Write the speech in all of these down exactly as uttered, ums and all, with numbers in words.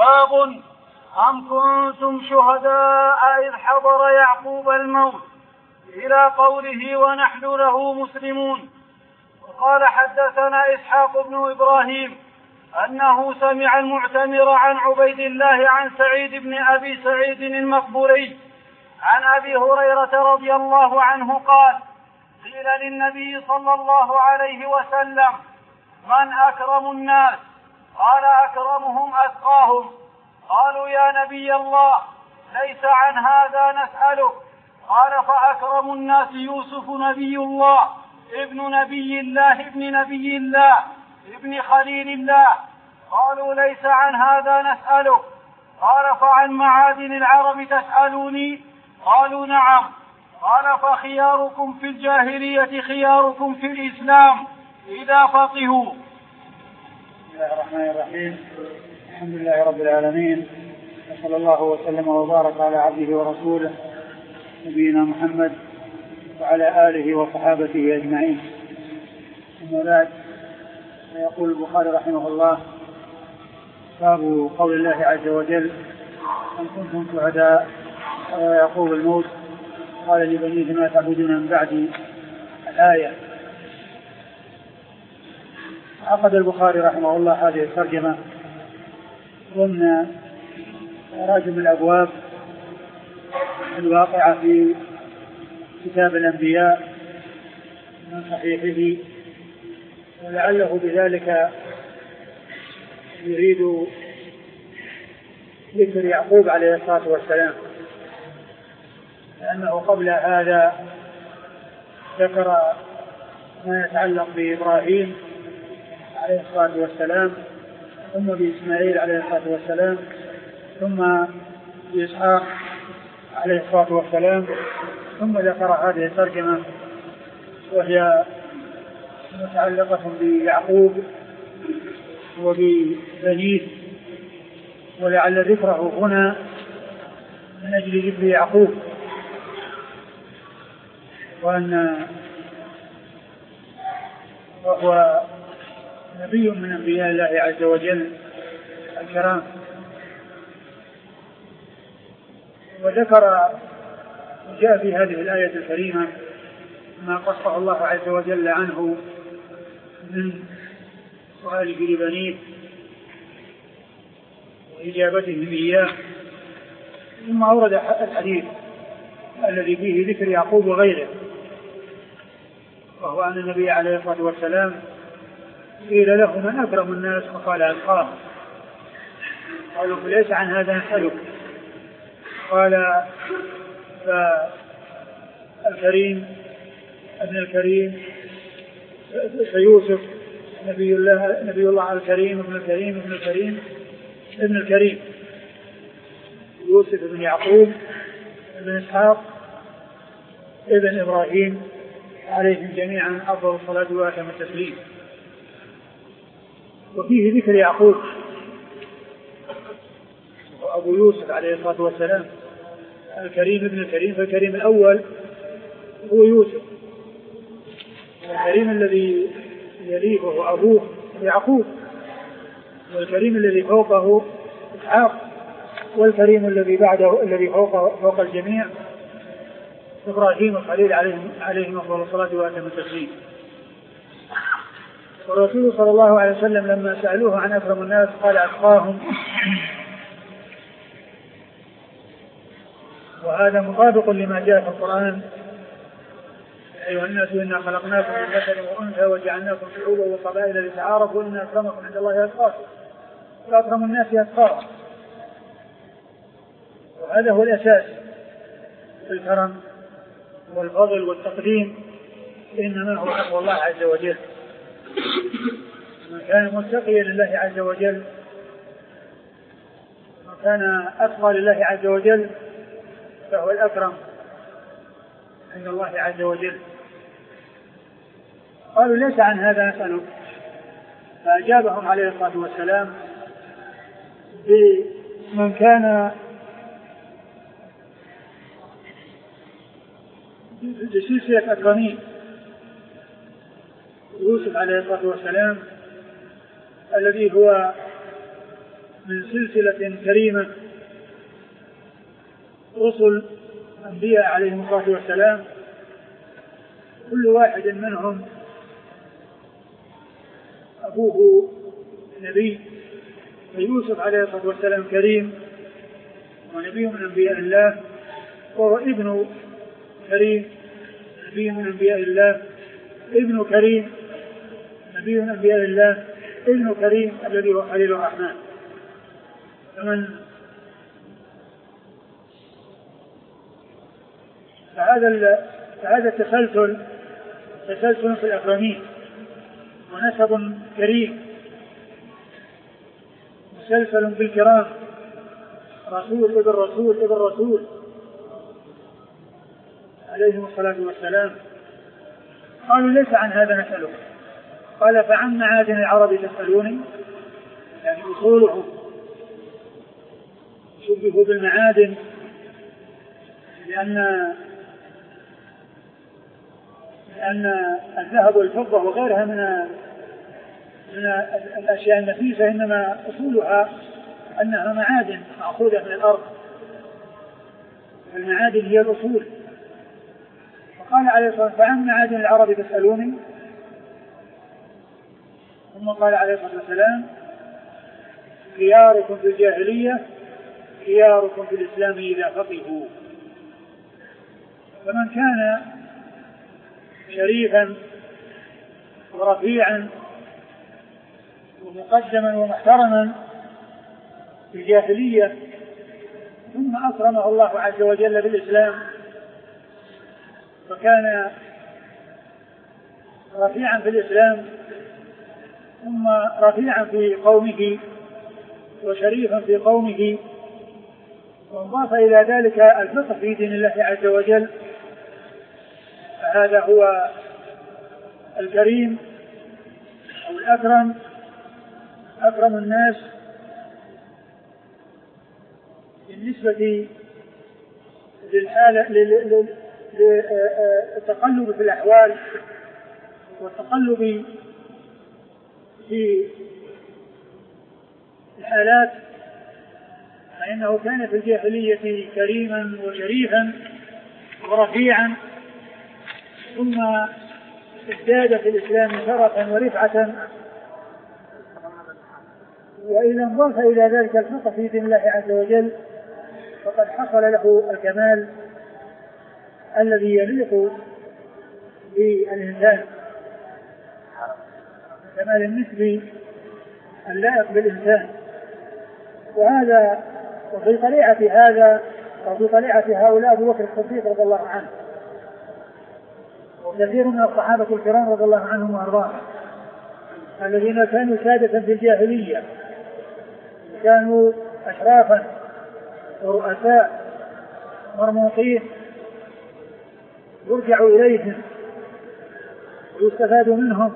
باب أم كنتم شهداء إذ حضر يعقوب الموت إلى قوله ونحن له مسلمون. وقال حدثنا إسحاق بن إبراهيم أنه سمع المعتمر عن عبيد الله عن سعيد بن أبي سعيد المقبوري عن أبي هريرة رضي الله عنه قال قيل للنبي صلى الله عليه وسلم من أكرم الناس؟ قال أكرمهم أتقاهم. قالوا يا نبي الله ليس عن هذا نسألك. قال فأكرم الناس يوسف نبي الله ابن نبي الله ابن نبي الله ابن خليل الله. قالوا ليس عن هذا نسألك. قال فعن معادن العرب تسألوني؟ قالوا نعم. قال فخياركم في الجاهلية خياركم في الإسلام إذا فقهوا. بسم الله الرحمن الرحيم. الحمد لله رب العالمين، وصلى الله وسلم وبارك على عبده ورسوله نبينا محمد وعلى آله وصحابته أجمعين. أما بعد، فيقول البخاري رحمه الله: باب قول الله عز وجل: أم كنتم شهداء يعقوب الموت قال لبنيه ما تعبدون من بعدي. الآية. عقد البخاري رحمه الله هذه الترجمة ضمن راجم الأبواب الواقعة في كتاب الأنبياء من صحيحه، ولعله بذلك يريد ذكر يعقوب عليه الصلاة والسلام، لأنه قبل هذا ذكر ما يتعلق بإبراهيم عليه الصلاة والسلام، ثم بإسماعيل عليه الصلاة والسلام، ثم بإسحاق عليه الصلاة والسلام، ثم ذكر هذه الترجمة وهي متعلقة بيعقوب وببنيه، ولعل ذكره هنا من أجل ذكر يعقوب، وأن وهو نبي من أنبياء الله عز وجل الكرام. وذكر جاء في هذه الآية الكريمة ما قصه الله عز وجل عنه من سؤاله لبنيه وإجابتهم إياه، ثم أورد الحديث الذي فيه ذكر يعقوب وغيره، وهو أن النبي عليه الصلاة والسلام قيل له من أكرم الناس؟ فقال أتقاهم. قالوا فليس عن هذا نسألك. قال فالكريم ابن الكريم فيوسف نبي الله نبي الله الكريم ابن الكريم ابن الكريم ابن الكريم يوسف بن يعقوب ابن إسحاق ابن إبراهيم عليهم جميعا أفضل الصلاة وأتم التسليم. وفيه ذكر يعقوب وأبو يوسف عليه الصلاة والسلام الكريم ابن الكريم، فالكريم الأول هو يوسف، والكريم الذي يليه وهو أبوه يعقوب، والكريم الذي فوقه إسحاق، والكريم الذي بعده الذي فوق فوق الجميع إبراهيم الخليل عليهم عليهم أفضل الصلاة وأتم التسليم. والرسول صلى الله عليه وسلم لما سألوه عن أكرم الناس قال أتقاهم، وهذا مطابق لما جاء في القرآن: أيها الناس إنا خلقناكم من ذكر وأنثى وجعلناكم شعوبا وقبائل لتعارفوا إن أكرمكم عند الله أتقاكم، وأكرم الناس أتقاهم. وهذا هو الأساس في الكرم والفضل والتقديم، إنما هو تقوى الله عز وجل. من كان متقيا لله عز وجل وكان أتقى لله عز وجل فهو الأكرم عند الله عز وجل. قالوا ليس عن هذا نسألك، فأجابهم عليه الصلاة والسلام بمن كان بسلسلة أكرمين: يوسف عليه الصلاة والسلام الذي هو من سلسلة كريمة رسل أنبياء عليهم الصلاة والسلام، كل واحد منهم أبوه نبي، فيوسف عليه الصلاة والسلام كريم ونبي من أنبياء الله، وهو ابن كريم نبي من أنبياء الله، ابن كريم نبي من أنبياء الله، ابن كريم الذي هو خليل الرحمن. فمن فهذا فهذا التسلسل تسلسل في الأكرمين ونسب كريم مسلسل بالكرام، رسول ابن رسول ابن رسول عليهم الصلاة والسلام. قالوا ليس عن هذا نسألك، قال فعن معادن العرب تسألوني، يعني أصولهم شبهوا بالمعادن، لأن لأن الذهب والفضة وغيرها من من الأشياء النفيسة إنما أصولها أنها معادن مأخوذة من الأرض، المعادن هي الأصول. فقال عليه الصلاة والسلام فعن معادن العرب تسألوني، ثم قال عليه الصلاة والسلام خياركم في الجاهلية خياركم في الإسلام إذا فقهوا. فمن كان شريفا ورفيعا ومقدما ومحترما في الجاهلية ثم أكرمه الله عز وجل بالإسلام فكان رفيعا في الإسلام ثم رفيعا في قومه وشريفا في قومه، وانضاف إلى ذلك الفقه في دين الله عز وجل، فهذا هو الكريم أو الأكرم، أكرم الناس بالنسبة للحالة للتقلب في الأحوال والتقلب في الحالات، فإنه كان في الجاهلية كريما وشريفا ورفيعا، ثم ازداد في الإسلام شرفا ورفعة، وإذا انضاف إلى ذلك الفقه في دين الله عز وجل فقد حصل له الكمال الذي يليق بالإنسان، الكمال النسبي اللائق بالإنسان. وهذا وفي طليعة هذا وفي طليعة هؤلاء أبو بكر الصديق رضي الله عنه وكثير من الصحابة الكرام رضي الله عنهم وأرضاهم الذين كانوا سادة في الجاهلية، كانوا أشرافا ورؤساء مرموقين يرجع إليهم ويستفاد منهم،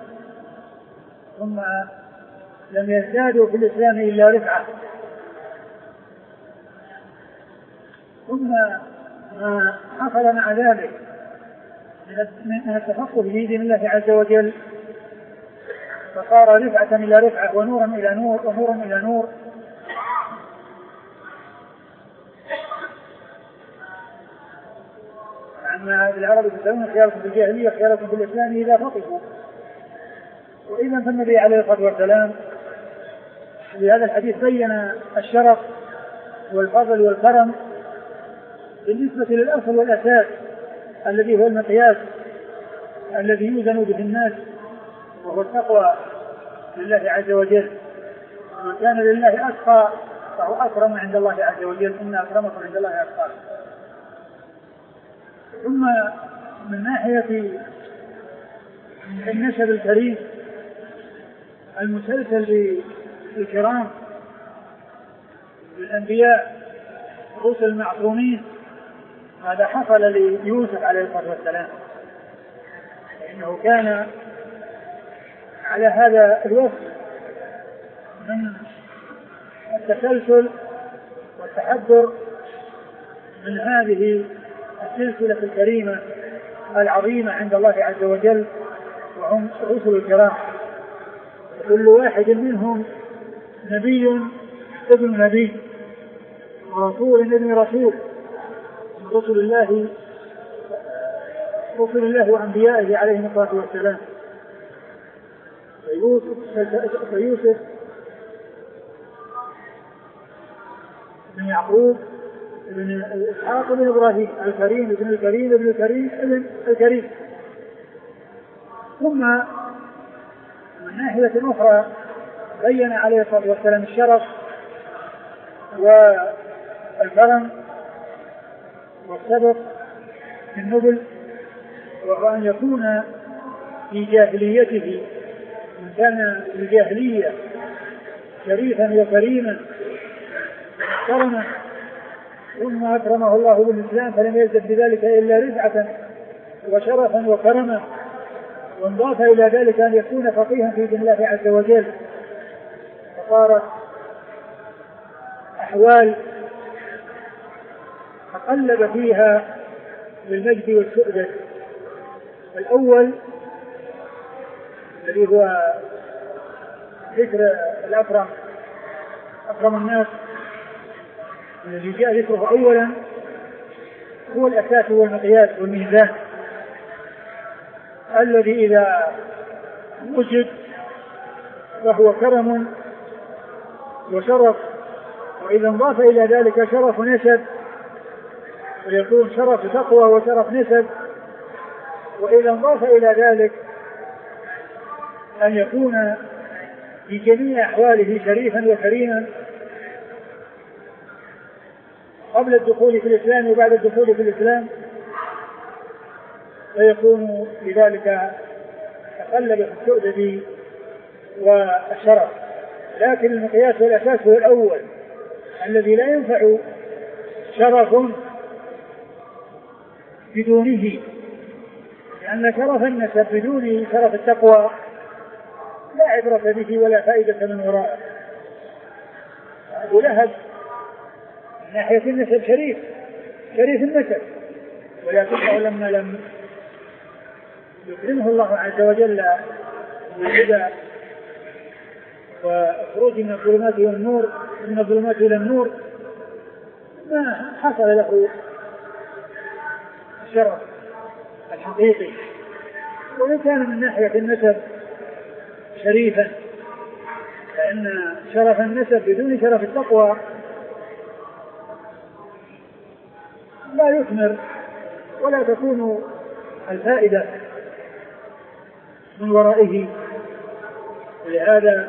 ثم لم يزدادوا في الإسلام إلا رفعة، ثم ما حصل مع ذلك من التفقه في دين الله عز وجل فصار رفعة إلى رفعة ونورا إلى نور ونورا إلى نور، عما العرب يسمون خياركم في الجاهلية خياركم في الإسلام إذا فقهوا. وإذا فالنبي عليه الصلاة والسلام في هذا الحديث بين الشرف والفضل والكرم بالنسبة للأصل والأساس الذي هو المقياس الذي يوزن به الناس، وهو التقوى لله عز وجل. ومن كان لله أتقى فهو أكرم عند الله عز وجل، إن أكرمكم عند الله أتقاكم. ثم من ناحية النسب الكريم المسلسل بالكرام بالأنبياء رسل المعصومين، هذا حصل ليوسف عليه الصلاة والسلام، إنه كان على هذا الوصف من التسلسل والتحضر من هذه السلسلة الكريمة العظيمة عند الله عز وجل، وهم رسل الكرام، كل واحد منهم نبي ابن نبي ورسول ابن رسول من رسل الله رسل الله وأنبيائه عليهم الصلاة والسلام. فيوسف, فيوسف بن يعقوب بن إسحاق بن إبراهيم الكريم ابن الكريم ابن الكريم ابن الكريم. ثم من ناحية أخرى بين عليه الصلاة والسلام الشرف والكرم والسبق في النبل، وهو أن يكون في جاهليته من كان في الجاهلية شريفا وكريما كرما، ثم أكرمه الله بالإسلام فلم يزد بذلك إلا رفعة وشرفا وكرما، وانضاف إلى ذلك أن يكون فقيها في دين الله عز وجل، فصارت أحوال تقلب فيها بالمجد والسؤدد. الأول الذي هو ذكر الأكرم أكرم الناس الذي جاء ذكره أولا هو الأساس والمقياس والميزان الذي إذا وجد فهو كرم وشرف، وإذا انضاف إلى ذلك شرف نسب ويكون شرف تقوى وشرف نسب، وإذا انضاف إلى ذلك أن يكون في جميع أحواله شريفا وكريما قبل الدخول في الإسلام وبعد الدخول في الإسلام، فيكون لذلك تقلب في السؤدد والشرف. لكن المقياس والأساس هو الأول الذي لا ينفع شرف بدونه، لأن شرف النسب بدون شرف التقوى لا عبرة به ولا فائدة من وراءه. أبو لهب من ناحية النسب شريف شريف النسب، ولكنه لما لم يكرمه الله عز وجل بالهدى وخروج من الظلمات إلى النور من الظلمات إلى النور ما حصل له الشرف الحقيقي. وإن كان من ناحية النسب شريفا، فإن شرف النسب بدون شرف التقوى لا يثمر ولا تكون الفائدة من ورائه. ولهذا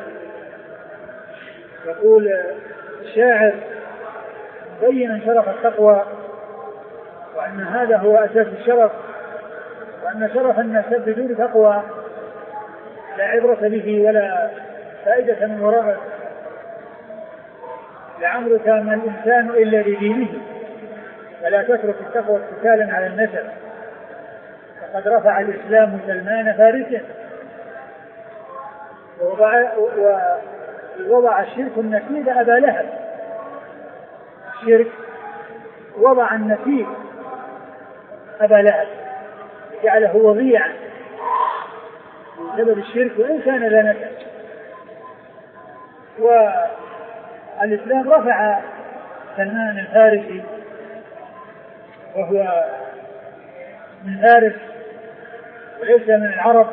يقول الشاعر بين شرف التقوى وأن هذا هو أساس الشرف، وأن شرف النسب بدون تقوى لا عبرة به ولا فائدة من وراءه. لعمرك ما الإنسان إلا لدينه فلا تترك التقوى اتكالا على النسب، فقد رفع الإسلام سلمان فارسا ووضع, ووضع الشرك النكيد أبا لهب. الشرك وضع النكيد أبا لهب جعله وضيعا بسبب الشرك وإن كان لا نسب. والإسلام رفع سلمان الفارسي وهو من فارس وليس من العرب،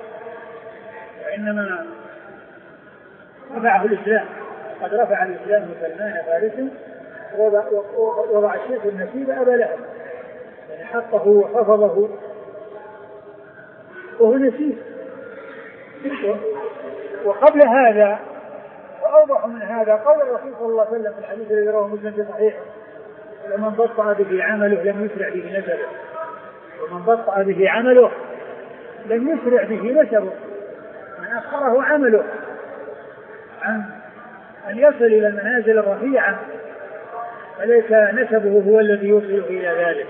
وإنما رفعه الإسلام. قد رفع الإسلام سلمان فارسا ووضع الشرك النكيد أبا لهب، يعني حطه وحفظه وهو نسيب. وقبل هذا وأوضح من هذا قول الرسول صلى الله عليه وسلم في الحديث الذي رواه مسلم في صحيحه: ومن بطأ به عمله لم يسرع به نسبه. ومن بطأ به عمله لم يسرع به نسبه، من أخره عمله عن أن يصل إلى المنازل الرفيعة فليس نسبه هو الذي يوصله إلى ذلك.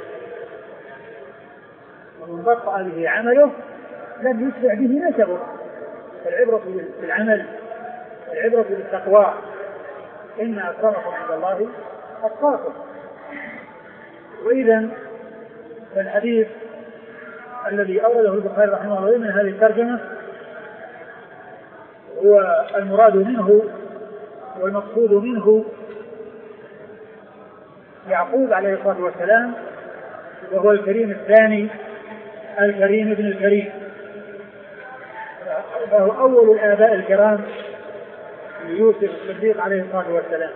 ومن بطأ به عمله لم يسرع به نسبه. فالعبرة بالعمل، العبرة بالتقوى. إن أكرمكم عند الله أتقاكم. وإذا فالحديث الذي أورده البخاري رحمه الله من هذه الترجمة هو المراد منه والمقصود منه يعقوب عليه الصلاة والسلام، وهو الكريم الثاني الكريم ابن الكريم، فهو أول الآباء الكرام يوسف الصديق عليه الصلاة والسلام.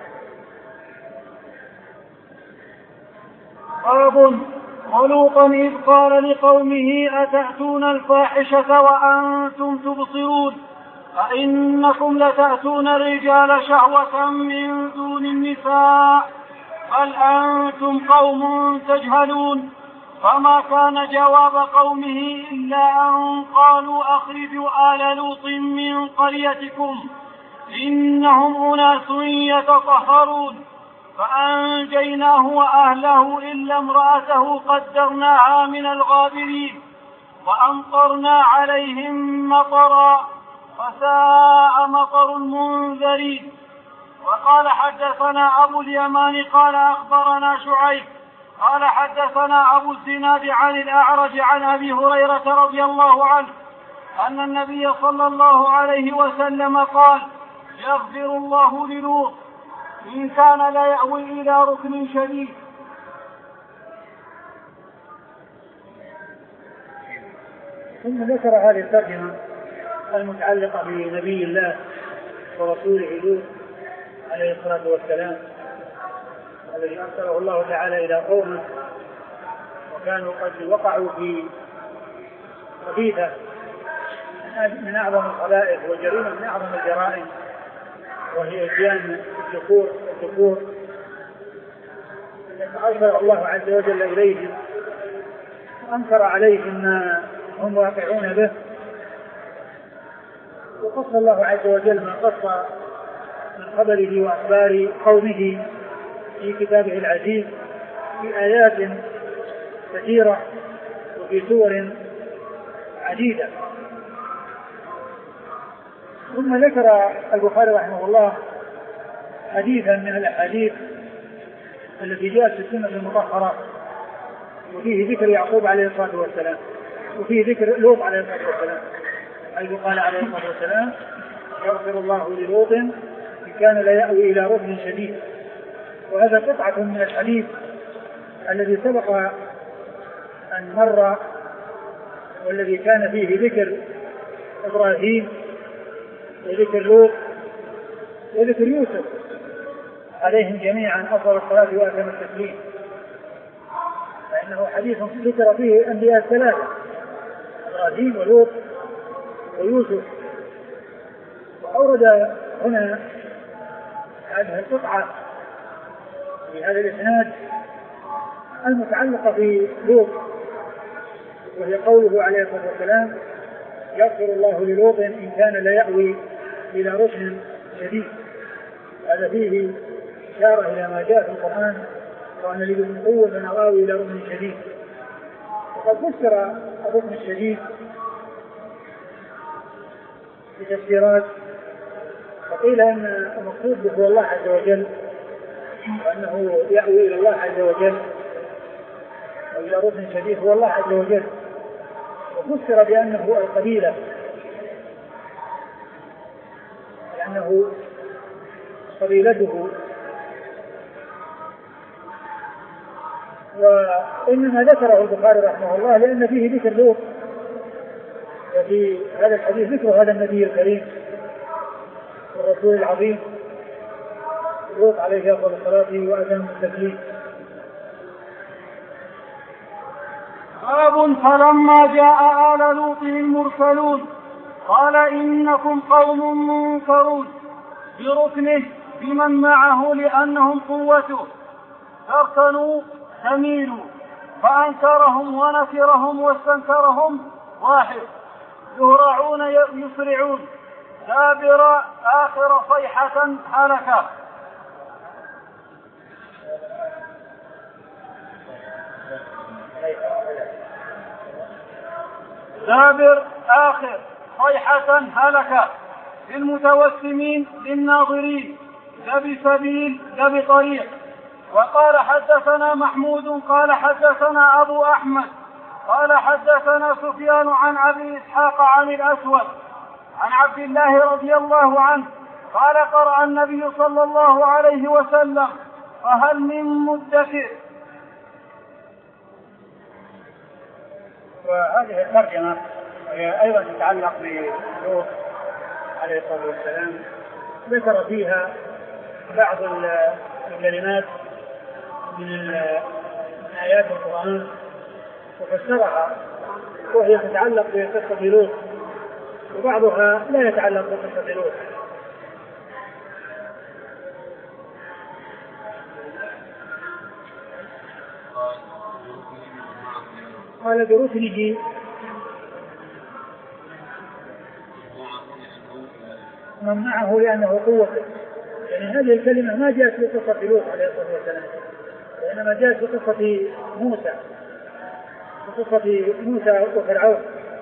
باب ولوطا إذ قال لقومه أتأتون الفاحشة وأنتم تبصرون أئنكم لتأتون الرجال شهوة من دون النساء بل أنتم قوم تجهلون. فما كان جواب قومه إلا أن قالوا أخرجوا آل لوط من قريتكم إنهم أناس يتطهرون. فأنجيناه وأهله إلا امرأته قدرناها من الغابرين وأمطرنا عليهم مطرا فساء مطر المنذرين. وقال حدثنا أبو اليمان قال أخبرنا شعيب قال حدثنا أبو الزناد عن الأعرج عن أبي هريرة رضي الله عنه أن النبي صلى الله عليه وسلم قال يغفر الله للوط إن كان لا يأوي إلى ركن شديد. ثم ذكر هذه الترجمة المتعلقة بنبي الله ورسوله لوط عليه الصلاة والسلام الذي أرسله الله تعالى إلى قومه، وكانوا قد وقعوا في خبيثة من أعظم الخبائث وجريمة من أعظم الجرائم، وهي إتيان الذكور الذكور أرسل الله عز وجل إليهم وأنكر عليهم ما هم واقعون به. وقص الله عز وجل ما قص من خبره وأخبار قومه في كتابه العزيز في آيات كثيرة وفي سور عديدة. ثم ذكر البخاري رحمه الله حديثا من الأحاديث التي جاءت في السنة المطهرة، وفيه ذكر يعقوب عليه الصلاة والسلام، وفيه ذكر لوط عليه الصلاة والسلام، حيث قال عليه الصلاة والسلام يغفر الله للوط إن كان لا يأوي إلى ركن شديد. وهذا قطعة من الحديث الذي سبق أن مر، والذي كان فيه ذكر إبراهيم وذكر لوط وذكر يوسف عليهم جميعا أفضل الصلاة وأتم التسليم، فإنه حديث ذكر فيه أنبياء الثلاثة إبراهيم ولوط ويوسف. وأورد هنا هذه القطعة في هذا الإسناد المتعلقة بلوط، وهي قوله عليه الصلاة والسلام يغفر الله للوط إن كان لا يأوي إلى ركن شديد. هذا فيه إشارة إلى ما جاء في القرآن وأن لي من قوة أن أواوي إلى ركن شديد. وقد فسر الركن الشديد بتفسيرات، فقيل أن المقصود به هو الله عز وجل، وأنه يأوي إلى الله عز وجل، وإلى ركن شديد هو الله عز وجل. وفسر بأنه القبيلة، لأنه قبيلته. وإنما ذكره البخاري رحمه الله لأن فيه ذكر لوط، وفي هذا الحديث ذكر هذا النبي الكريم والرسول العظيم لوط عليه أفضل الصلاة وأتم التسليم. باب فلما جاء آل لوط المرسلون قال إنكم قوم منكرون بركنه بمن معه لأنهم قوته فاركنوا تميلوا، فأنكرهم ونكرهم واستنكرهم واحد يهرعون يسرعون دابر آخر صيحة هلكا. دابر آخر صيحة هلكا للمتوسمين للناظرين لا بسبيل لا بطريق. وقال حدثنا محمود قال حدثنا أبو أحمد قال حدثنا سفيان عن أبي إسحاق عن الأسود عن عبد الله رضي الله عنه قال قرأ النبي صلى الله عليه وسلم فهل من مدكر. وهذه الترجمة هي أيضا تتعلق بلوط عليه الصلاة والسلام، ذكر فيها بعض الكلمات من آيات القرآن وفسرها، وهي تتعلق بقصة لوط وبعضها لا يتعلق بقصة لوط. قال بركنه من معه لأنه قوته، يعني هذه الكلمة ما جاءت في قصة لوط عليه الصلاة والسلام، وإنما جاءت في قصة موسى في قصة موسى وفرعون،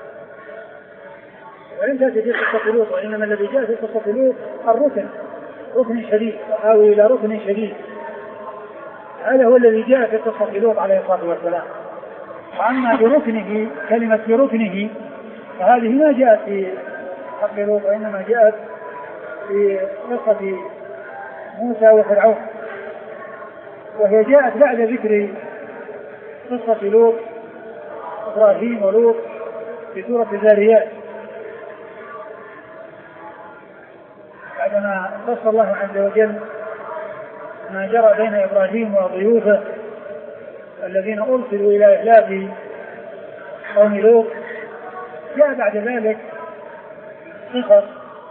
ولم تأتي في قصة لوط، وإنما الذي جاء في قصة لوط الركن، ركن شديد أو إلى ركن شديد، هذا هو الذي جاء في قصة لوط عليه الصلاة والسلام. وأما بركنه كلمة بركنه فهذه ما جاءت في حق لوط، وإنما جاءت في قصة موسى وفرعون، وهي جاءت بعد ذكر قصة لوط إبراهيم ولوط في سورة الذاريات، بعدما قص الله عز وجل ما جرى بين إبراهيم وضيوفه الذين أرسلوا إلى إهلاك قوم لوط. جاء بعد ذلك قصص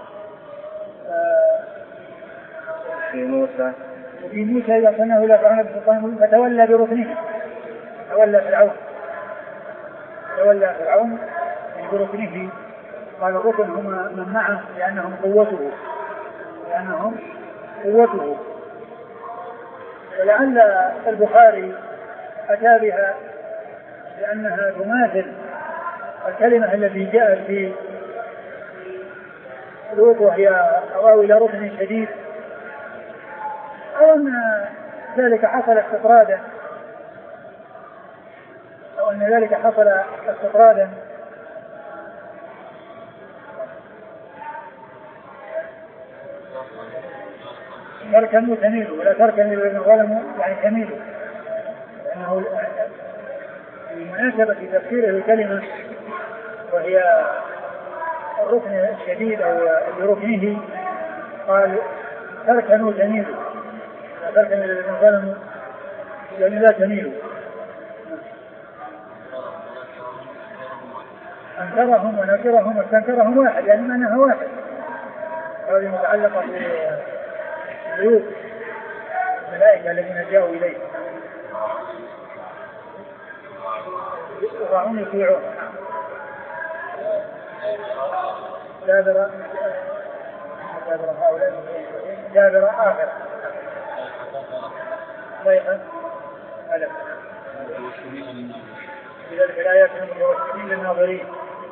في موسى وفي موسى إذا أرسلناه إلى فرعون بسلطان فتولى بركنه، تولى فرعون تولى فرعون بركنه. قال الركن هم من معه لأنهم قوته لأنهم قوته ولعل البخاري أتى بها لأنها تماثل الكلمة التي جاءت في لوط وهي أو إلى ركن شديد، أو أن ذلك حصل استطرادا أو أن ذلك حصل استطرادا تركنوا تميلوا ولا تركنوا لأنه ظلموا يعني تميلوا، لأنه بمناسبة تفسيره الكلمة وهي الركن الشديد أو بركنه قال تركنوا تميلوا لا تركنوا لأنه ظلموا يعني لا تميلوا. أنكرهم ونكرهم واستنكرهم واحد يعني معناها واحد، هذه متعلقة بالبيوت الملائكة الذين جاءوا إليه يطيعون يطيعون جابر جابر هؤلاء جابر آخر ضيقا ألم لذلك الآيات المتوسلين للناظرين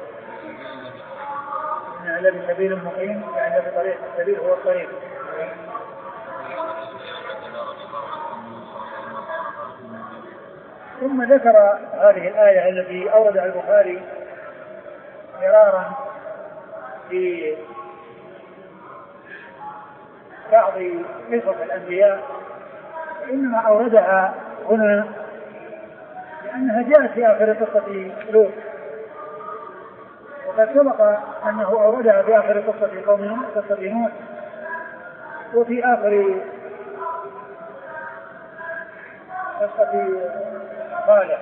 إن هذا بسبيل مقيم يعني بطريق السبيل هو الطريق. ثم ذكر هذه الآية التي أوردها البخاري مرارا في بعض قصص الأنبياء، وإنما أوردها هنا لأنها جاءت في آخر قصة لوط، وقد سبق أنه أوردها في آخر قصة قوم قصة نوح وفي آخر قصة صالح،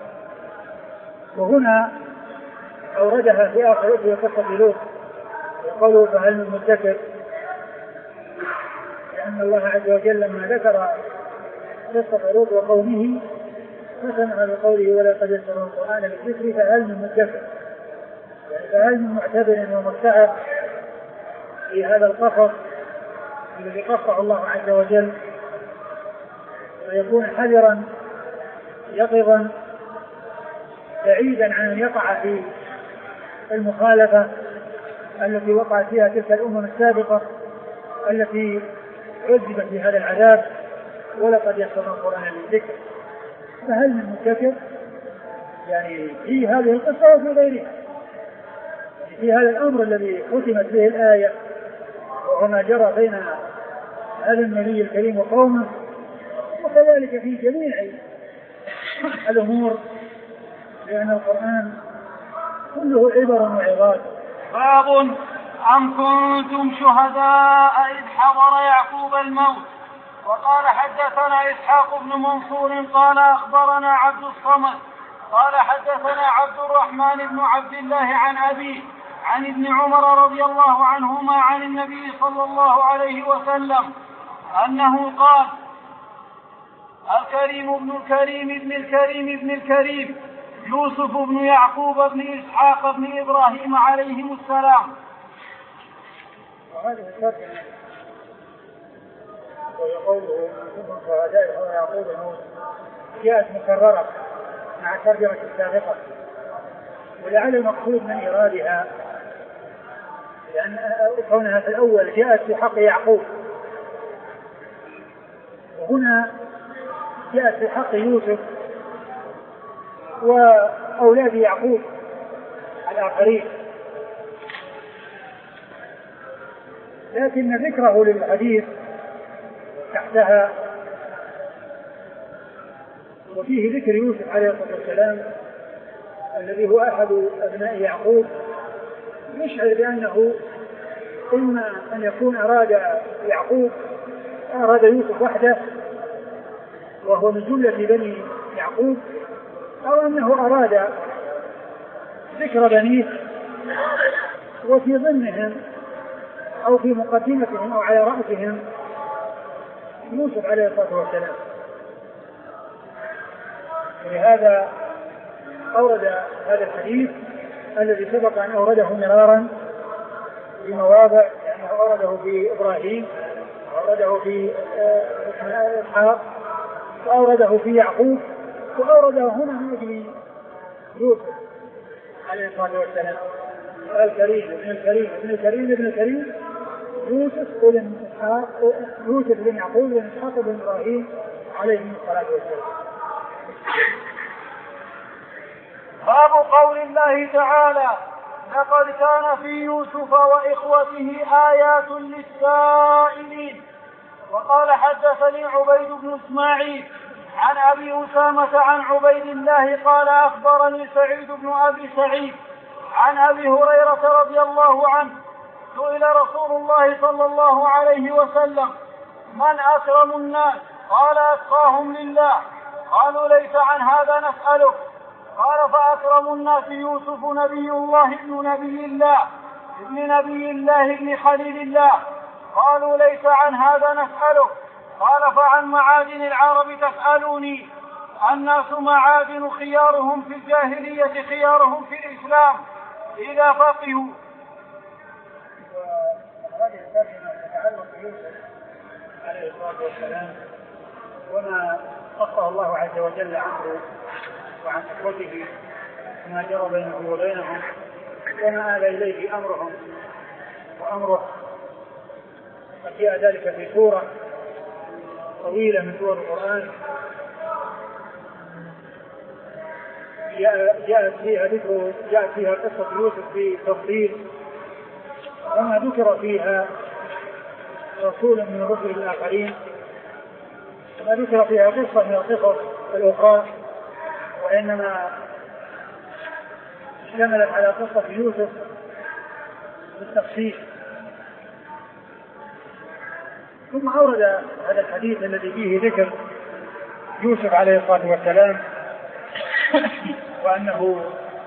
وهنا أوردها في آخر قصة لوط وقالوا فهل من مدكر، لأن الله عز وجل لما ذكر قصة لوط وقومه ختمها بقوله ولقد يسرنا القرآن للذكر فهل من مدكر، يعني فهل من معتبر ومرتعب في هذا القصص الذي قصه الله عز وجل، ويكون حذرا يقظا بعيدا عن أن يقع في المخالفة التي وقعت فيها تلك الأمم السابقة التي عذبت بهذا العذاب ولقد يسرنا القرآن للذكر. فهل من مدكر يعني في هذه القصة وفي غيرها، في هذا الأمر الذي ختمت به الآية وما جرى بين هذا النبي الكريم وقومه، وكذلك في جميع الأمور، لأن القرآن كله عبر وعظات. باب أم كنتم شهداء إذ حضر يعقوب الموت. وقال حدثنا إسحاق بن منصور قال أخبرنا عبد الصمد قال حدثنا عبد الرحمن بن عبد الله عن أبيه عن ابن عمر رضي الله عنهما عن النبي صلى الله عليه وسلم أنه قال: الكريم ابن الكريم ابن الكريم ابن الكريم يوسف بن يعقوب بن إسحاق بن إبراهيم عليهم السلام. وهذه الترجمة ويقوله كنتم شهداء هو يعقوب الموت جاءت مكررة مع الترجمة السابقة، ولعل المقصود من إيرادها لأن كونها في الأول جاءت في حق يعقوب، وهنا جاءت في حق يوسف وأولاد يعقوب الآخرين، لكن ذكره للحديث تحتها وفيه ذكر يوسف عليه الصلاة والسلام الذي هو أحد أبناء يعقوب، يشعر بأنه إما أن يكون أراد يعقوب أراد يوسف وحده وهو من جملة بني يعقوب، أو أنه أراد ذكر بنيه وفي ضمنهم أو في مقدمتهم أو على رأسهم يوسف عليه الصلاة والسلام. ولهذا أورد هذا الحديث الذي سبق أن أورده مرارا في مواضع، يعني أورده في إبراهيم وأورده في إسحاق وأورده في يعقوب وأورده هنا من أجل يوسف عليه الصلاة والسلام. الكريم ابن الكريم ابن الكريم ابن الكريم يوسف بن إسحاق يوسف بن يعقوب بن إسحاق بن إبراهيم عليهم الصلاة والسلام. باب قول الله تعالى: لقد كان في يوسف وإخوته آيات للسائلين. وقال حدثني عبيد بن إسماعيل عن أبي أسامة عن عبيد الله قال أخبرني سعيد بن أبي سعيد عن أبي هريرة رضي الله عنه سئل رسول الله صلى الله عليه وسلم: من أكرم الناس؟ قال: أتقاهم لله. قالوا: ليس عن هذا نسألك. قال: فأكرم الناس يوسف نبي الله ابن نبي الله ابن نبي الله ابن خليل الله. قالوا: ليس عن هذا نسألك. قال: فعن معادن العرب تسألوني؟ الناس معادن، خيارهم في الجاهلية خيارهم في الإسلام إذا فقهوا. وهذه الترجمة تتعلق بيوسف عليه الصلاة والسلام وما قصه الله عز وجل عنه وعن إخوته وما جرى بينه وبينهم وما آل إليه أمرهم وأمره. فجاء ذلك في سورة طويلة من سور القرآن جاءت فيها ذكر جاءت فيها قصة يوسف بتفصيل، وما ذكر فيها رسول من الرسل الآخرين، وما ذكر فيها قصة من القصص الأخرى، وإنما اشتملت على قصة يوسف بالتفصيل. ثم أورد هذا الحديث الذي فيه ذكر يوسف عليه الصلاة والسلام وأنه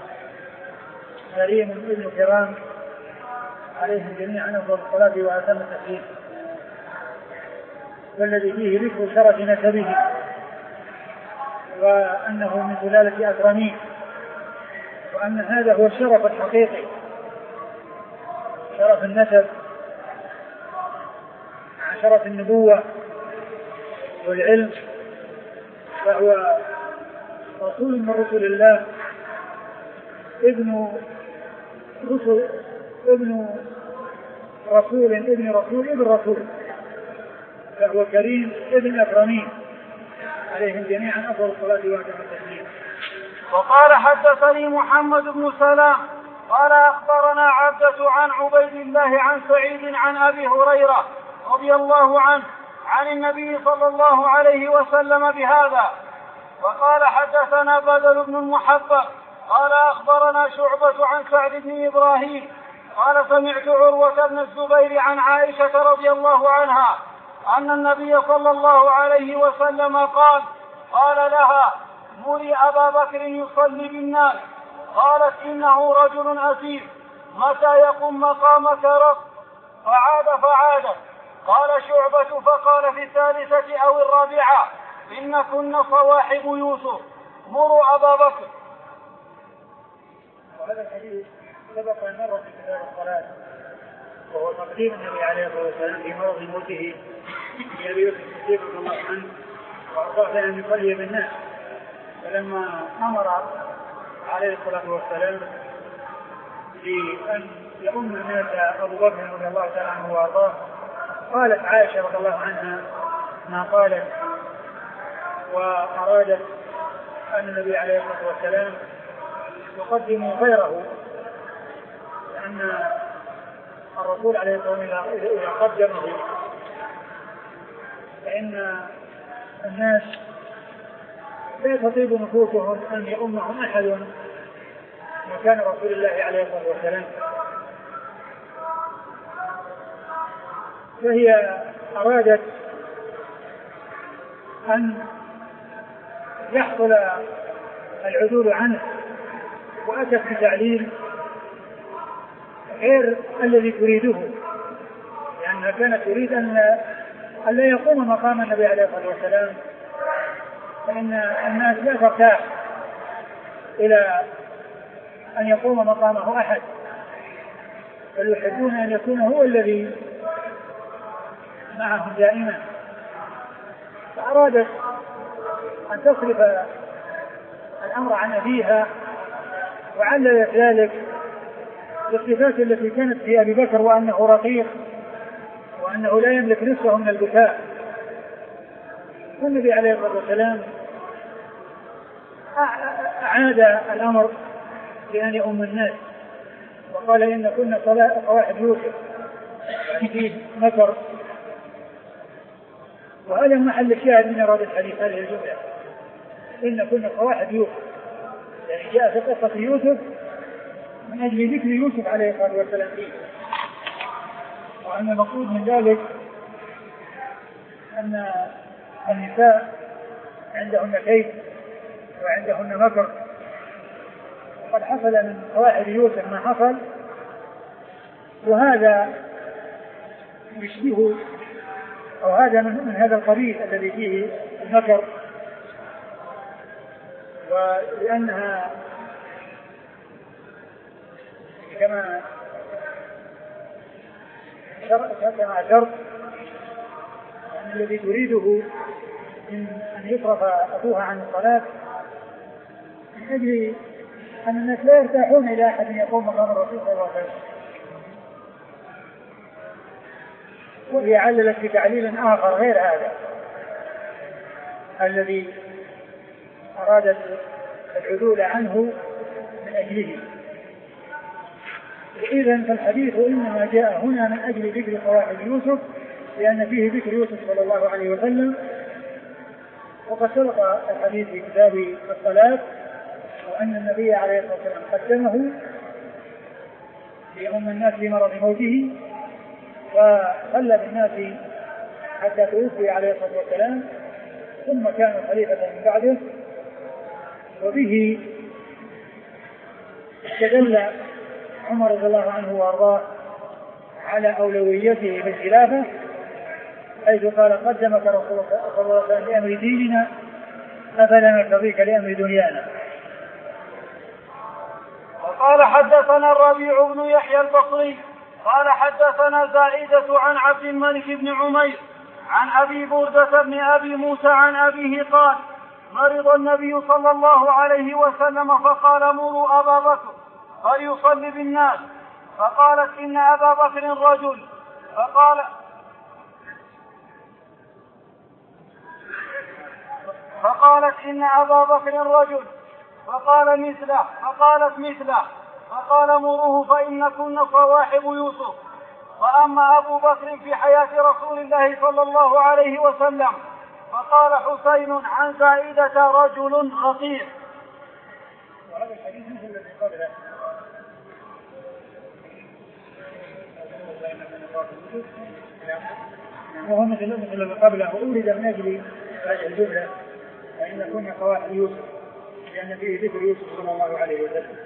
كريم ابن كرام عليهم جميعا أفضل الصلاة وأتم التسليم، والذي فيه ذكر شرف نسبه وأنه من سلالة أكرمين، وأن هذا هو الشرف الحقيقي، شرف النسب مع شرف النبوة والعلم. فهو رسول من رسل الله، ابن رسل ابن رسول ابن رسول ابن رسول، فهو كريم ابن أكرمين عليهم جميعا أفضل الصلاة وأتم التسليم. وقال حدثني محمد بن سلام قال أخبرنا عبدة عن عبيد الله عن سعيد عن أبي هريرة رضي الله عنه عن النبي صلى الله عليه وسلم بهذا. وقال حدثنا بدل بن المحبب قال أخبرنا شعبة عن سعد بن إبراهيم قال سمعت عروة بن الزبير عن عائشة رضي الله عنها أن النبي صلى الله عليه وسلم قال قال لها مري أبا بكر يصلي بالناس. قالت إنه رجل أسير متى يقوم مقامك رب؟ فعاد فعادت. قال شعبة فقال في الثالثة أو الرابعة إن كن صواحب يوسف مروا أبا بكر. وهذا الحديث سبق أن مر في كتاب الصلاة وهو تقديم النبي عليه الصلاة والسلام في مرض موته لأبي بكر الصديق رضي الله عنه وأرضاه أن يصلي بالناس. فلما أمر عليه الصلاة والسلام بأن يؤم الناس أبو بكر رضي الله تعالى عنه وأرضاه قالت عائشة رضي الله عنها ما قالت وأرادت أن النبي عليه الصلاة والسلام يقدم غيره لأن الرسول عليه الصلاة والسلام إذا قدمه فإن الناس لا تطيب نفوسهم أن يؤمهم أحد مكان رسول الله عليه الصلاة والسلام. فهي أرادت أن يحصل العدول عنه وأتت بتعليل غير الذي تريده لأنها كانت تريد أن لا يقوم مقام النبي عليه الصلاة والسلام فإن الناس لا ترتاح إلى أن يقوم مقامه أحد بل يحبون أن يكون هو الذي معهم دائما. فأرادت أن تصرف الأمر عن أبيها وعلّلت ذلك بالصفات التي كانت في أبي بكر وأنه رقيق وأنه لا يملك نفسه من البكاء. والنبي عليه الصلاة والسلام أعاد الأمر بأن يؤم الناس وقال إن كنا صواحب يوسف فيه مكر. وهذا محل الشاهد من إرادة الحديث هذه الجملة إن كنا صواحب يوسف يعني جاء في قصة يوسف من أجل ذكر يوسف عليه الصلاة والسلام فيه. وأن المقصود من ذلك أن النساء عندهن كيد وعندهن مكر وقد حصل من صواحب يوسف ما حصل وهذا يشبه أو هذا من هذا القبيل الذي فيه المكر. ولأنها كما كما شرط أن الذي تريده من أن يصرف أبوها عن الصلاة من أجل أن الناس لا يرتاحون إلى أحد يقوم مقام الرسول صلى الله عليه وسلم. وهي عللت بتعليل آخر غير هذا الذي أرادت العدول عنه من أجله. إذن فالحديث إنما جاء هنا من أجل ذكر صواحب يوسف لأن فيه ذكر يوسف صلى الله عليه وسلم. وقد سبق الحديث في كتاب الصلاة وأن النبي عليه الصلاة والسلام قدمه لأم الناس بمرض موته وصلى بالناس حتى توفي عليه الصلاة والسلام ثم كان خليفة من بعده. وبه استدل عمر رضي الله عنه وارضاه على أولويته بالخلافة حيث قال قدمك رسول الله صلى الله عليه وسلم لأمر ديننا أفلا نرتضيك لأمر دنيانا. وقال حدثنا الربيع بن يحيى البصري قال حدثنا زائدة عن عبد الملك بن عمير عن أبي بردة بن أبي موسى عن أبيه قال مرض النبي صلى الله عليه وسلم فقال مروا أبا بكر فليصلي بالناس. فقالت إن أبا بكر رجل فقال فقالت إن أبا بكر رجل فقال مثله فقالت مثله فقال مروه فإنكن صواحب يوسف. وأما أبو بكر في حياة رسول الله صلى الله عليه وسلم فقال حسين عن زائدة رجل غطير. وهذا الحديث مثل الذي قبله وهو مثل الذي قبله وأورد من أجل هذه الجملة فإن كنا قواعد يوسف لأن فيه ذكر يوسف صلى الله عليه وسلم.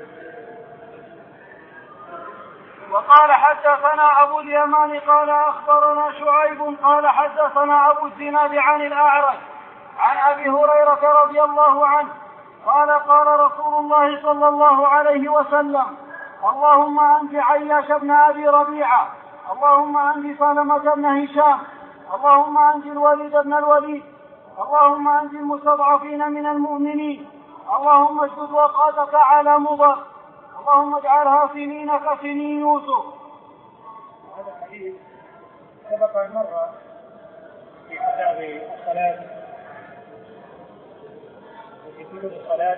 وقال حدثنا أبو اليمان قال أخبرنا شعيب قال حدثنا أبو الزناد عن الأعرج عن أبي هريرة رضي الله عنه قال قال رسول الله صلى الله عليه وسلم اللهم أنت عياش بن أبي ربيعة اللهم أنت سلمة بن هشام اللهم أنت الوليد بن الوليد اللهم أنت المستضعفين من المؤمنين اللهم اشدد وقعتك على مضر اللهم اجعلها سنين كسنين يوسف. هذا الحديث سبق مرة في كتاب الصلاة وفي كتب الصلاة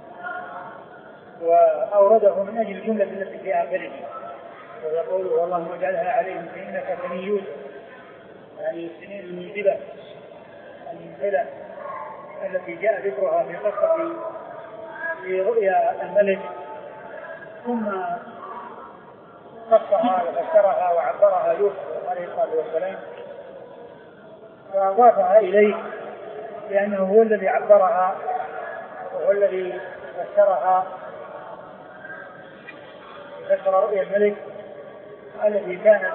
وأورده من أجل الجملة التي في آخره ويقول اللهم اجعلها عليهم سنين كسنين يوسف يعني السنين المنزلة المنزلة التي جاء ذكرها في قصة في رؤيا الملك ثم قصها وفسرها وعبرها يوسف عليه الصلاة والسلام فأضافها إليه لأنه هو الذي عبرها وهو الذي فسرها فسر رؤيا الملك التي كانت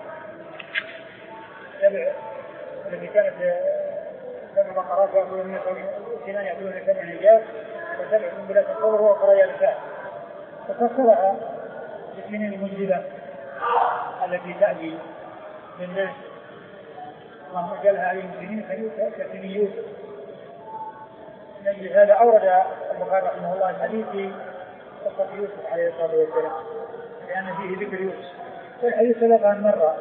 التي كانت سبع بقرات يأكلون من سنان يأكلون من سبع نجاس وسبع سنبلات الخضر وأخرى يابسات ففسرها بالسنين المنزلة التي تأتي للناس اللهم اجعلها عليهم سنين كسنين يوسف. من أجل هذا أورد البخاري رحمه الله الحديث في قصة يوسف عليه الصلاة والسلام لأن فيه ذكر يوسف والحديث سبق عن مرة.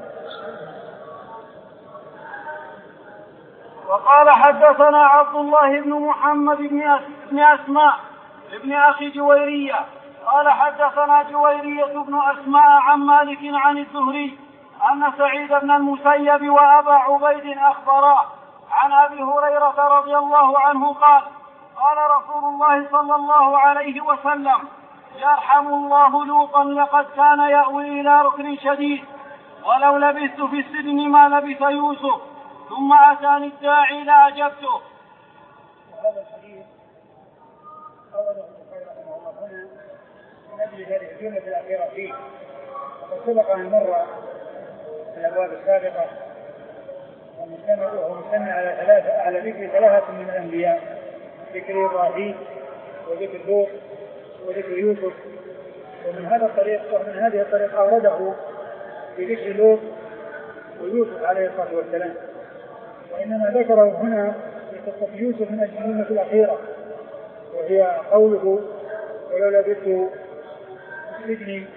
وقال حدثنا عبد الله بن محمد بن أسماء ابن أخي جويرية قال حدثنا جويرية بن أسماء عن مالك عن الزهري أن سعيد بن المسيب وأبا عبيد أخبرا عن أبي هريرة رضي الله عنه قال قال رسول الله صلى الله عليه وسلم يرحم الله لوطا لقد كان يأوي إلى ركن شديد ولو لبثت في السجن ما لبث يوسف ثم أتاني الداعي لأجبته. وهذا الحديث أوله البخاري رحمه الله هنا من أجل هذه الجملة الأخيرة فيه وقد سبق عن مرة في الأبواب السابقة وهو مستمع على ثلاثة على ذكر ثلاثة من الأنبياء ذكر إبراهيم وذكر لوط وذكر يوسف ومن هذا الطريق ومن هذه الطريقة أورده في ذكر لوط ويوسف عليه الصلاة والسلام وإنما ذكره هنا في قصة يوسف من أجل الجملة الأخيرة وهي قوله ولو لبثت السجن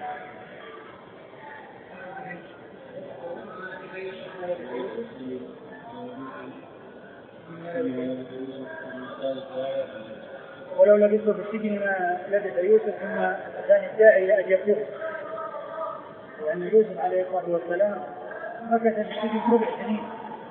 ولو لبثت في السجن ما لبث يوسف ثم أتاني الداعي لأجبته لأن يوسف عليه الصلاة والسلام مكث في السجن سبع سنين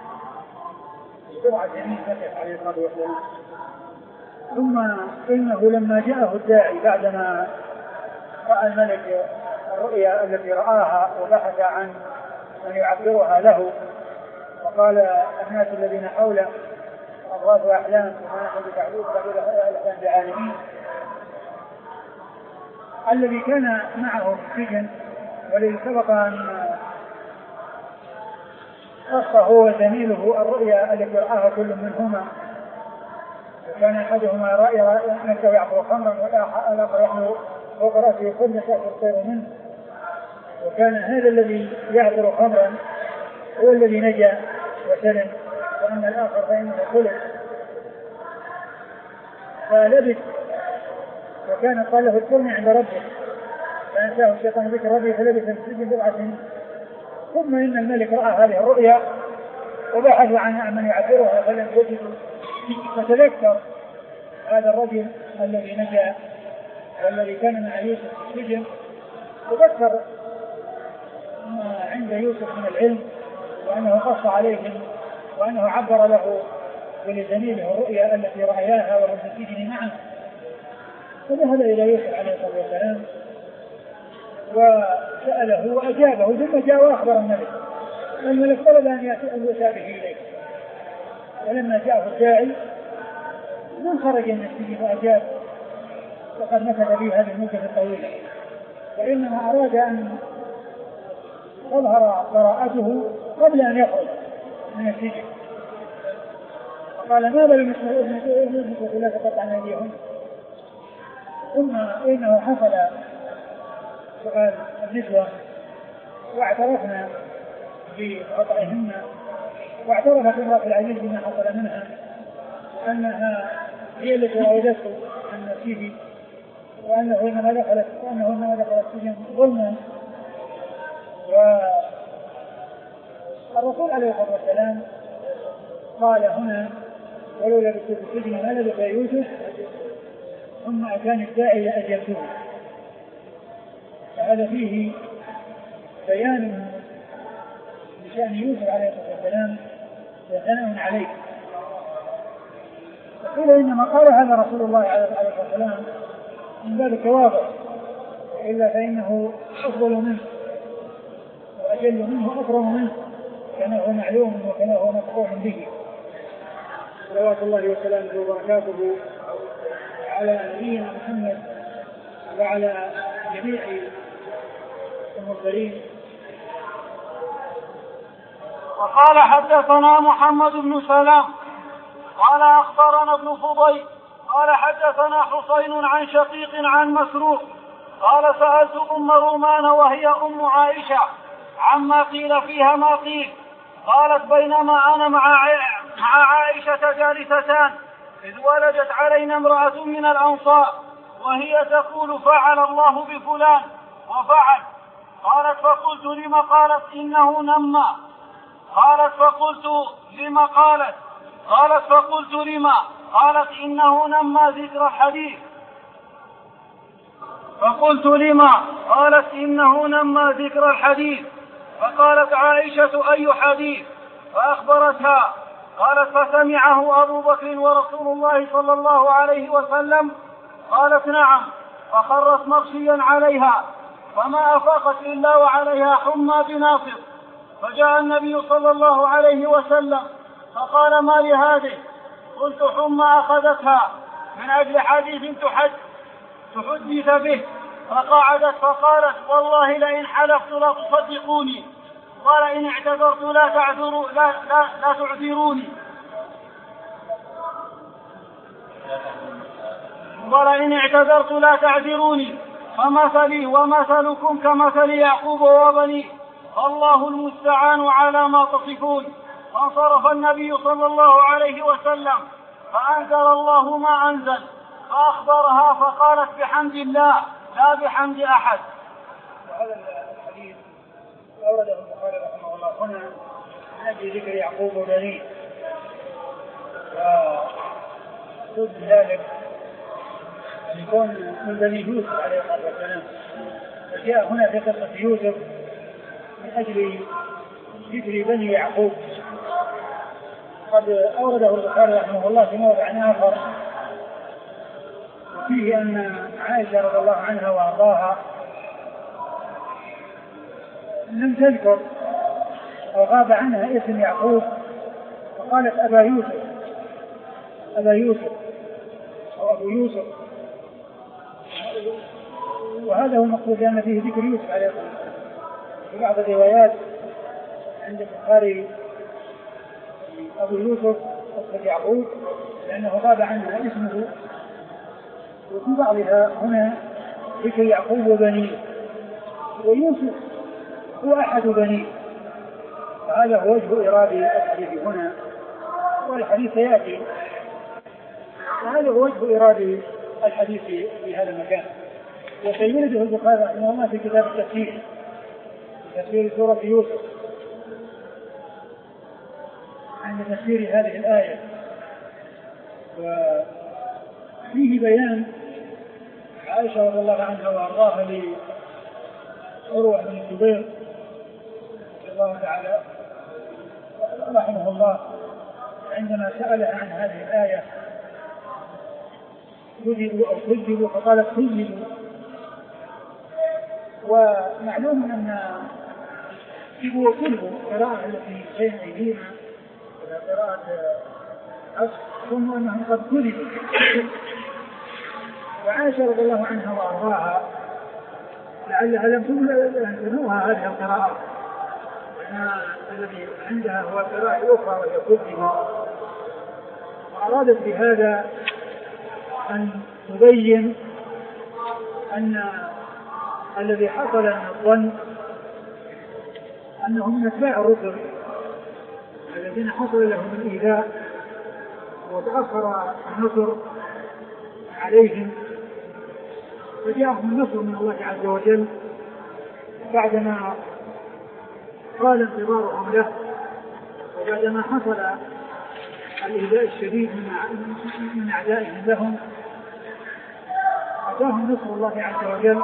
سبع سنين مكث عليه الصلاة والسلام ثم إنه لما جاءه الداعي بعدما رأى الملك الرؤيا التي رآها وبحث عن أن يعبرها له وقال الناس الذين حوله أضغاث أحلام وما نحن بتعبير تعبير الأحلام بعالمين الذي كان معه في السجن والذي سبق أن قصه هو وزميله الرؤيا التي رآها كل منهما وكان أحدهما رأي نفسه يعطر خمرا والآخر يحمل فوق رأسه خبزة تأكل الطير منه وكان هذا الذي يعطر خمرا هو الذي نجا وسلم وأما الآخر فإنه خلق فلبث وكان قال له اذكرني عند ربك فأنساه الشيطان ذكر ربه فلبث في السجن بضعة سنين ثم إن الملك رأى هذه الرؤيا وبحث عن من يعبرها فلم يجد فتذكر هذا الرجل الذي نجا والذي كان مع يوسف في السجن وذكر ما عند يوسف من العلم وأنه قص عليهم وأنه عبر له ولزميله الرؤيا التي رأياها وهو في السجن معه. فذهب إلى يوسف عليه الصلاة والسلام وسأله وأجابه، ثم جاء وأخبر الملك. الملك طلب أن يأتي به إليه، ولما جاءه الداعي ما خرج من السجن وأجاب وقد مكث به هذه المدة الطويلة، وإنما أراد أن تظهر براءته قبل أن يخرج من السجن. فقال: ما بل مثل ثلاثة قطع أيديهم؟ ثم إنه حصل سؤال النسوة واعترفنا بخطئهن، واعترفت امرأة العزيز بما حصل منها، أنها هي التي راودته عن نفسه، وأنه إنما دخلت وأنه إنما دخلت السجن ظلما. والرسول عليه الصلاة والسلام قال هنا: ولولا لبثت في السجن ما لبث يوسف ثم أتاني الداعي لأجبته. فهذا فيه بيان بشأن يوسف عليه الصلاة والسلام وثناء عليه. فقيل إنما قال هذا رسول الله عليه الصلاة والسلام من باب التواضع، إلا فإنه أفضل منه وأجل منه وأكرم منه، كما هو معلوم وكما هو مفقوع به، صلوات الله وسلامه وبركاته على نبينا محمد وعلى جميع المرسلين. وقال: حدثنا محمد بن سلام قال أخبرنا ابن فضيل قال حدثنا حسين عن شقيق عن مسروق قال: سألت أم رومان وهي أم عائشة عما قيل فيها ما قيل. قالت: بينما أنا مع عائشة جالستان إذ ولدت علينا امرأة من الأنصار وهي تقول: فعل الله بفلان وفعل. قالت: فقلت: لم؟ قالت: إنه نمى. قالت: فقلت: لم؟ قالت قالت فقلت: لم؟ قالت: إنه نمى ذكر الحديث. فقلت: لم؟ قالت: إنه نمى ذكر الحديث. فقالت عائشة: أي حديث؟ فأخبرتها. قالت: فسمعه أبو بكر ورسول الله صلى الله عليه وسلم. قالت: نعم. فخرت مغشيا عليها فما أفاقت إلا وعليها حمى بناصر. فجاء النبي صلى الله عليه وسلم فقال: ما لهذه؟ قلت: حمى أخذتها من أجل حديث تحدث به. فقعدت فقالت: والله لئن حلفت لا تصدقوني ولئن اعتذرت لا تعذروا لا, لا, لا تعذروني ولئن اعتذرت لا تعذروني فمثلي ومثلكم كمثل يعقوب وبنيه الله المستعان على ما تصفون. فانصرف النبي صلى الله عليه وسلم فأنزل الله ما أنزل فأخبرها فقالت: بحمد الله لا بحمد أحد. وهذا الحديث أورده البخاري رحمه الله هنا من أجل ذكر يعقوب وبنيه، وضد ذلك أن يكون من بني يوسف عليه الصلاة والسلام. فجاء هنا في قصة يوسف من أجل ذكر بني يعقوب. قد أورده البخاري رحمه الله في موضع آخر وفيه أن عائشة رضي الله عنها وأرضاها لم تذكر أو غاب عنها اسم يعقوب، فقالت: أبا يوسف أبا يوسف أو أبو يوسف. وهذا هو المقصود لأن فيه ذكر يوسف عليه الصلاة والسلام. في بعض الروايات عند البخاري أبو يوسف قصة يعقوب لأنه غاب عنها اسمه، وفي بعضها هنا ذكر يعقوب وبنيه، ويوسف هو أحد بنيه. فهذا هو وجه إرادة الحديث هنا، والحديث يأتي، وهذا هو وجه إرادة الحديث في هذا المكان. وسيرده البخاري رحمه الله في كتاب التفسير، تفسير سورة يوسف، عند تفسير هذه الآية. وفيه بيان عائشة رضي الله عنها وأرضاها عروة بن الزبير رضي الله تعالى رحمه الله عندما سأل عن هذه الآية كذبوا أو كذبوا فقال كذبوا. ومعلوم أن كذبوا وكذبوا قراءة التي بين أيدينا ولا قراءة أصل ثم أنهم قد كذبوا. وعائشة رضي الله عنها وأرضاها لعلها لم تنوها هذه القراءة الذي عندها هو قراءة أخرى وهي كذبوا، وأرادت بهذا أن تبين أن الذي حصل من الظن أنهم من أتباع الرسل الذين حصل لهم الإيذاء وتأخر النصر عليهم، فجاءهم النصر من الله عز وجل بعدما قال انتظارهم له، وبعدما حصل الإيذاء الشديد من أعدائهم لهم أتاهم نصر الله عز وجل،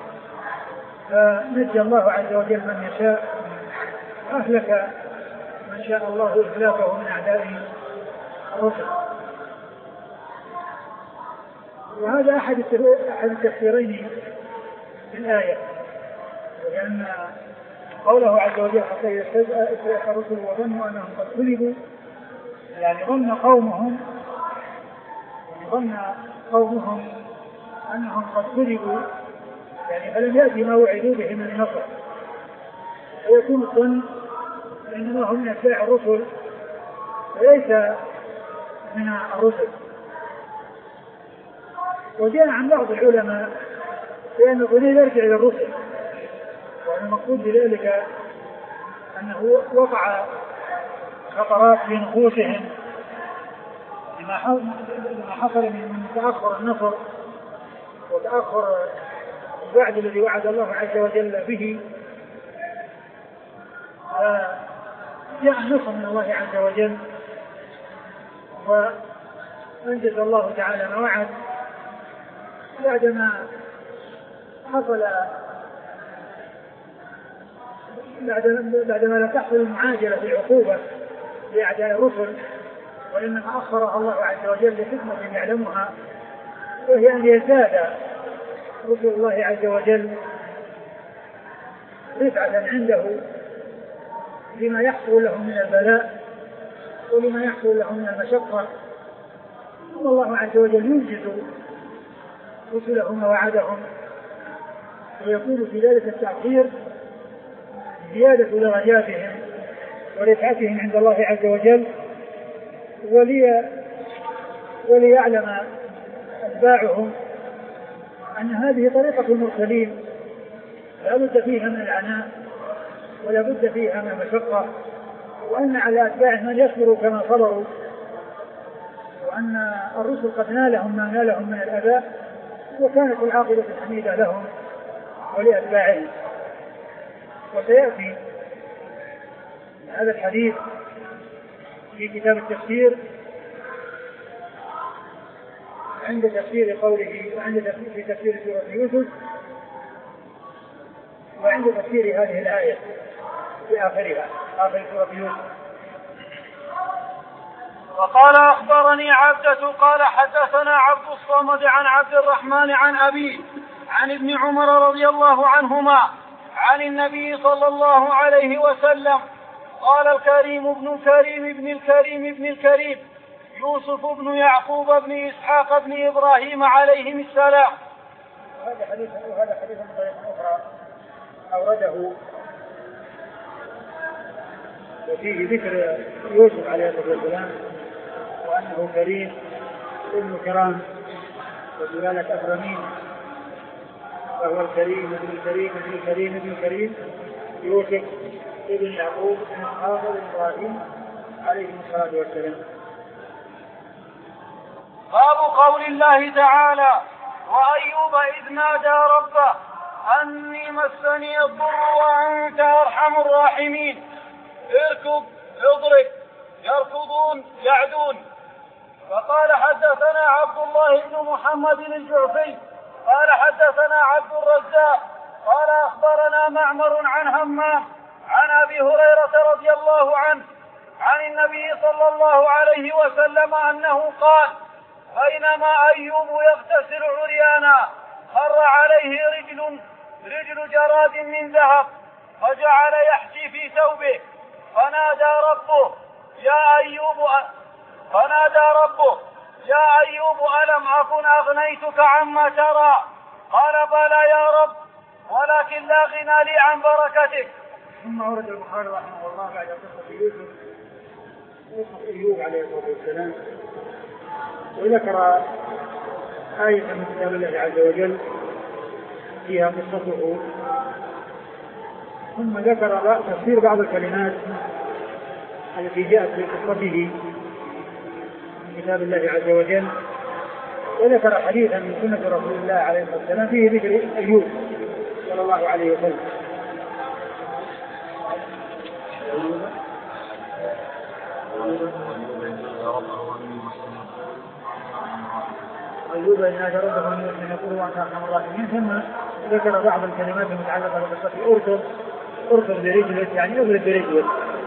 فنجى الله عز وجل من يشاء وأهلك من شاء الله إهلاكه من أعداء الرسل. وهذا أحد التفسيرين في الآية، لأن قوله عز وجل حتى يستيأس الرسل وظنوا أنهم قد كذبوا، يعني ظن قومهم ظن قومهم أنهم قد كذبوا، يعني فلم يأتي ما وعدوا به من النصر، ويكون الظن إنما هم من أتباع الرسل وليس من الرسل. وجاء عن بعض العلماء بأن الظن يرجع إلى الرسل، وأن المقصود بذلك أنه وقع خطرات في نفوسهم لما حصل من تأخر النصر وتأخر الوعد الذي وعد الله عز وجل به، جاء النصر من الله عز وجل وأنجز الله تعالى ما وعد بعدما حصل بعدما لا تحصل المعاجلة في العقوبة لأعداء الرسل، وإنما أخرها الله عز وجل لحكمة يعلمها، وهي أن يزداد رسل الله عز وجل رفعة عنده لما يحصل لهم من البلاء ولما يحصل لهم من المشقة، ثم الله عز وجل ينجز رسله ما وعدهم، ويكون في ذلك التأخير زيادة درجاتهم ورفعتهم عند الله عز وجل، ولي وليعلم أتباعهم أن هذه طريقة المرسلين لا بد فيها من العناء ولا بد فيها من المشقة، وأن على أتباعهم أن يصبروا كما صبروا، وأن الرسل قد نالهم ما نالهم من الأذى، وكانت العاقبة الحميدة لهم ولأتباعهم. وسيأتي هذا الحديث في كتاب التفسير عند تفسير قوله وعند في تفسير سورة يوسف وعند تفسير هذه الآية في آخرها آخر سورة يوسف. وقال أخبرني عبدة قال حدثنا عبد الصمد عن عبد الرحمن عن أبيه عن ابن عمر رضي الله عنهما عن النبي صلى الله عليه وسلم قال الكريم ابن الكريم ابن الكريم ابن الكريم يوسف بن يعقوب بن إسحاق بن إبراهيم عليهم السلام. هذا حديث وهذا حديث من طريق أخرى أورده وفيه ذكر يوسف عليه الصلاة والسلام وأنه كريم ابن كرام وسلالة أكرمين، فهو الكريم ابن الكريم ابن الكريم ابن الكريم يوسف ابن يعقوب بن إسحاق بن إبراهيم عليهم الصلاة والسلام. باب قول الله تعالى وأيوب إذ نادى ربه أني مسني الضر وأنت أرحم الراحمين اركض اضرب يركضون يعدون. فقال حدثنا عبد الله بن محمد الجعفي قال حدثنا عبد الرزاق قال أخبرنا معمر عن همام عن أبي هريرة رضي الله عنه عن النبي صلى الله عليه وسلم أنه قال بينما أيوب يغتسل عريانا خر عليه رجل رجل جراد من ذهب فجعل يحشي في ثوبه فنادى ربه يا أيوب فنادى ربه يا أيوب ألم أكن أغنيتك عما ترى؟ قال بلى يا رب ولكن لا غنى لي عن بركتك. ثم ورد البخاري رحمه الله بعد قصة يوسف قصة أيوب عليه الصلاة والسلام وذكر آية من كتاب الله عز وجل فيها قصته ثم ذكر تفسير بعض الكلمات التي جاءت في قصته من كتاب الله عز وجل وذكر حديثا من سنة رسول الله عليه الصلاة والسلام فيه ذكر أيوب صلى الله عليه وسلم. أيوب إن نادى ربه أن يقول وأنت أرحم الراحمين. ثم ذكر بعض الكلمات المتعلقة بقصته أركض أركض برجلك يعني أغلب برجلك.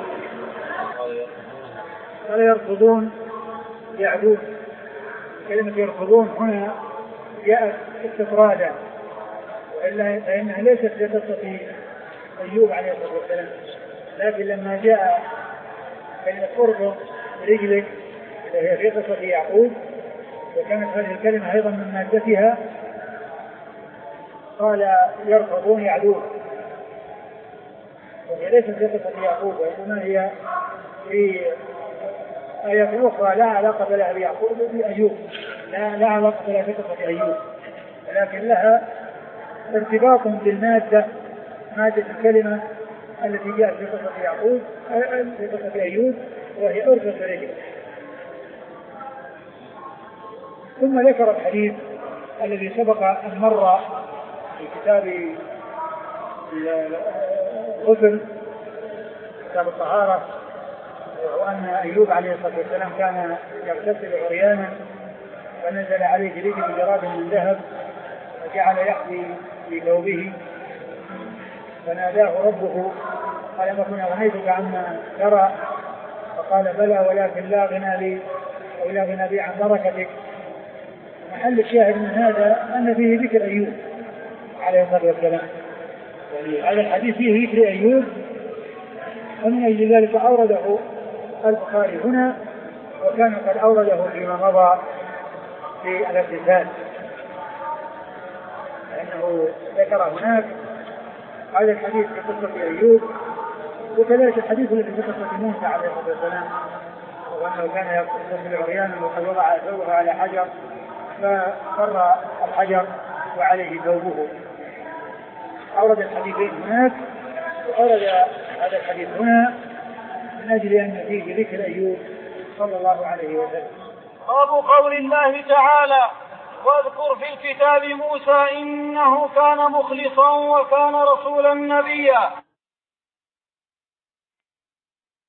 قال يركضون يعدون. كلمة يركضون هنا جاءت استطرادا وإلا فإنها ليست لقصة أيوب عليه الصلاة والسلام لكن لما جاء كلمة أركض برجلك وهي في قصة يعقوب وكانت هذه الكلمة أيضا من مادتها قال يركضون يعدون وهي ليست في قصة يعقوب وإنما هي في آية أخرى لا علاقة لها بيعقوب بأيوب لا, لا علاقة لها بقصة أيوب ولكن لها ارتباط بالمادة مادة الكلمة التي جاءت في قصة يعقوب في قصة أيوب وهي أركض برجل. ثم ذكر الحديث الذي سبق أن مر في كتاب الغسل كتاب الطهارة وأن أيوب عليه الصلاة والسلام كان يغتسل عريانا فنزل عليه رجل جراد من ذهب فجعل يحذي في ثوبه فناداه ربه قال ما كن أغنيتك عما ترى؟ فقال بلى ولكن لا غنى لي أو لا غنى لي عن بركتك. محل الشاهد من هذا أن فيه ذكر أيوب عليه الصلاة والسلام يعني هذا الحديث فيه ذكر أيوب ومن أجل ذلك أورده البخاري هنا وكان قد أورده فيما مضى في الاغتسال لأنه ذكر هناك هذا الحديث في قصة أيوب وكذلك الحديث الذي في قصة موسى عليه الصلاة والسلام وأنه كان يغتسل عريانا وقد وضع ثوبه على حجر فقر الحجر وعليه ثوبه. أورد الحديثين هناك وأورد هذا الحديث هنا من أجل أن فيه ذكر أيوب صلى الله عليه وسلم. باب قول الله تعالى واذكر في الكتاب موسى إنه كان مخلصا وكان رسولا نبيا.